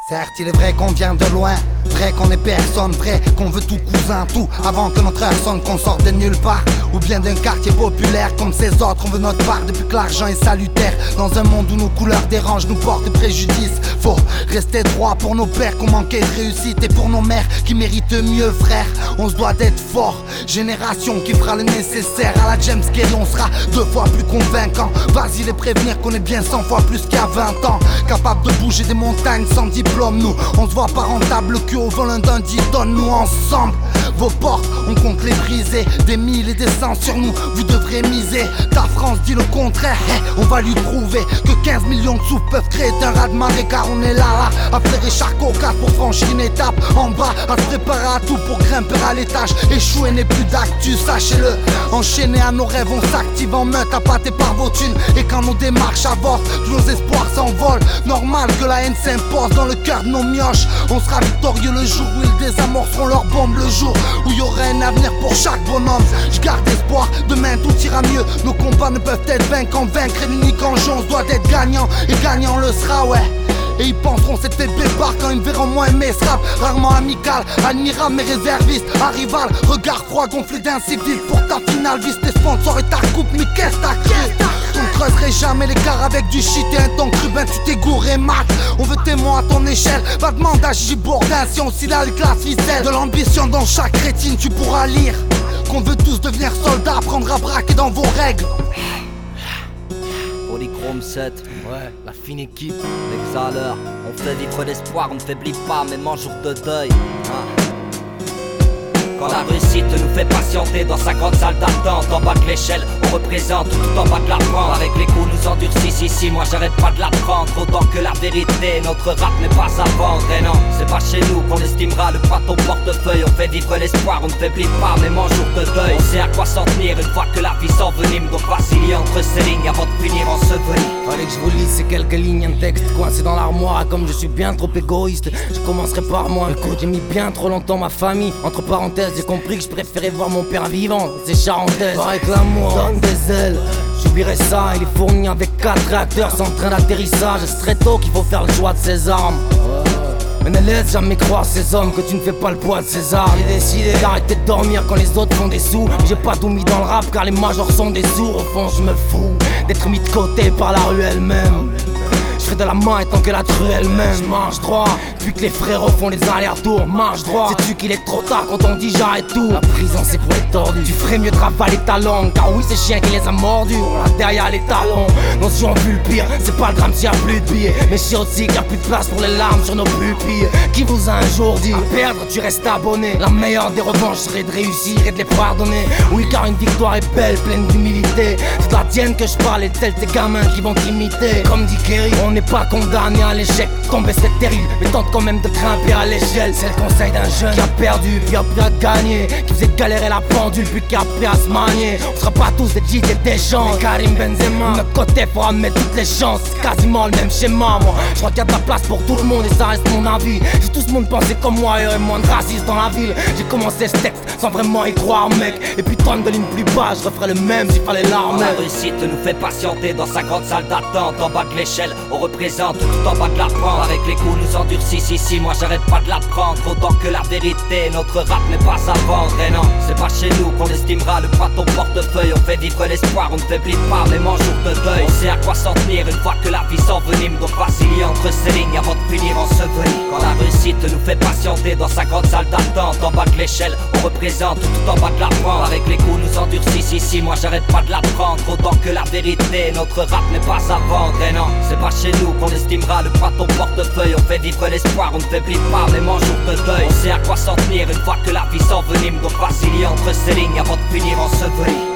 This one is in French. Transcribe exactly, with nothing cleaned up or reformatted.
Certes, il est vrai qu'on vient de loin, vrai qu'on est personne, vrai qu'on veut tout cousin, tout avant que notre heure sonne, qu'on sorte de nulle part, ou bien d'un quartier populaire comme ces autres. On veut notre part depuis que l'argent est salutaire. Dans un monde où nos couleurs dérangent, nous portent préjudice. Faut rester droit pour nos pères qui ont manqué de réussite, et pour nos mères qui méritent mieux, frère. On se doit d'être fort, génération qui fera le nécessaire. À la James Kelly on sera deux fois plus convaincant. Vas-y les prévenir qu'on est bien cent fois plus qu'à vingt ans. Capable de bouger des montagnes sans diplôme, nous on se voit pas rentable, le cul au volant d'un dix tonnes. Nous ensemble, vos portes, on compte les briser. Des mille et des cents sur nous, vous devrez miser. Ta France dit le contraire, hey, on va lui prouver que quinze millions de sous peuvent créer un raz-de-marée. Car on est là, là, à flairer chaque occasion pour franchir une étape en bas, à se préparer à tout pour grimper à l'étage. Échouer n'est plus d'actu, sachez-le. Enchaîner à nos rêves, on s'active en meute, appâté par vos thunes. Et quand nos démarches avancent, tous nos espoirs s'envolent. Normal que la haine s'impose dans le cœur de nos mioches. On sera victorieux le jour où ils désamorceront leurs bombes, le jour où il y aura un avenir pour chaque bonhomme. Je garde espoir, demain tout ira mieux. Nos combats ne peuvent être vains qu'en vaincre. Et l'unique enjeu, on se doit d'être gagnant. Et gagnant le sera, ouais. Et ils penseront cette fait bébard quand ils me verront moins aimer ce rap. Rarement amical, admirable mais réserviste. À rival, regard froid gonflé d'un civil. Pour ta finale, vise tes sponsors et ta coupe. Mais qu'est-ce t'as cru? On creuserait jamais l'écart avec du shit et un ton cru. Ben tu t'es gouré mat. On veut témoin à ton échelle. Va demander à Gigi Bourdin si on s'y a les classes ficelles. De l'ambition dans chaque rétine tu pourras lire qu'on veut tous devenir soldats, apprendre à braquer dans vos règles. Polychrome sept, ouais, la fine équipe, l'exhaleur. On fait vivre l'espoir, on ne faiblit pas, même en jour de deuil. Ah. Quand la réussite nous fait patienter dans sa grande salle d'attente, en bas de l'échelle, on représente tout en bas de la pente. Avec les coups nous endurcissent ici, moi j'arrête pas de l'apprendre. Autant que la vérité, notre rap n'est pas à vendre. Et non, c'est pas chez nous qu'on estimera le poids de ton portefeuille. On fait vivre l'espoir, on ne faiblit pas, même en jour de deuil. On sait à quoi s'en tenir une fois que la vie s'envenime. Donc vaciller entre ces lignes avant de finir enseveli. Fallait que je vous lise ces quelques lignes, un texte coincé dans l'armoire. Comme je suis bien trop égoïste, je commencerai par moi. Écoute, j'ai mis bien trop longtemps ma famille entre parenthèses. J'ai compris que je préférais voir mon père vivant, c'est charentaise. Pareil que l'amour donne des ailes, j'oublierai ça. Il est fourni avec quatre réacteurs sans train d'atterrissage. C'est très tôt qu'il faut faire le choix de ses armes. Mais ne laisse jamais croire ces hommes que tu ne fais pas le poids de ces armes. J'ai décidé d'arrêter de dormir quand les autres font des sous. J'ai pas tout mis dans le rap car les majors sont des sourds. Au fond je me fous d'être mis de côté par la rue elle-même. Je fais de la main tant que la true elle-même. Je marche droit, puis que les frérots font les allers-retours. Marche droit, sais-tu qu'il est trop tard quand on dit j'arrête tout. La prison c'est pour les tordus. Tu ferais mieux de ravaler ta langue, car oui c'est chien qui les a mordus. On a derrière les talons, non si on vu le pire. C'est pas le drame s'il y a plus de billets, mais c'est aussi qu'il y a plus de place pour les larmes sur nos pupilles. Qui vous a un jour dit, à perdre tu restes abonné. La meilleure des revanches serait de réussir et de les pardonner. Oui car une victoire est belle, pleine d'humilité. C'est de la tienne que je parle et de celle des gamins qui vont t'imiter. Comme dit Kerry, on n'est pas condamné à l'échec. Tomber c'est terrible, mais tente quand même de grimper à l'échelle. C'est le conseil d'un jeune qui a perdu, puis appris à gagner, qui faisait galérer la pendule, puis qui a appris à se manier. On sera pas tous des G T des gens, mais Karim Benzema, de notre côté faudra mettre toutes les chances. C'est quasiment le même schéma, moi je crois qu'il y a de la place pour tout le monde et ça reste mon avis. Si tout ce monde pensait comme moi, il y aurait moins de racistes dans la ville. J'ai commencé ce texte sans vraiment y croire mec. Et puis trente de lignes plus bas, je referais le même s'il fallait l'armer. La réussite nous fait patienter dans sa grande salle d'attente. En bas de l'échelle, on représente tout en bas de la pente. Avec les coups nous endurcissent ici, moi j'arrête pas de l'apprendre. Autant que la vérité, notre rap n'est pas à vendre. Et non, c'est pas chez nous qu'on estimera le poids de ton portefeuille. On fait vivre l'espoir, on ne faiblit pas, même en jour de deuil. On sait à quoi s'en tenir une fois que la vie s'envenime. Donc vaciller entre ces lignes avant de finir enseveli. Quand la réussite nous fait patienter dans sa grande salle d'attente. En bas de l'échelle, on représente tout en bas de la pente. Avec les coups nous endurcissent ici, moi j'arrête pas de l'apprendre. Autant que la vérité, notre rap n'est pas à vendre. Et non, c'est pas chez nous qu'on estimera le poids de ton portefeuille. On fait vivre l'espoir, on ne faiblit pas, même en jour de deuil. On sait à quoi s'en tenir une fois que la vie s'envenime. Donc vaciller entre ces lignes avant de finir enseveli.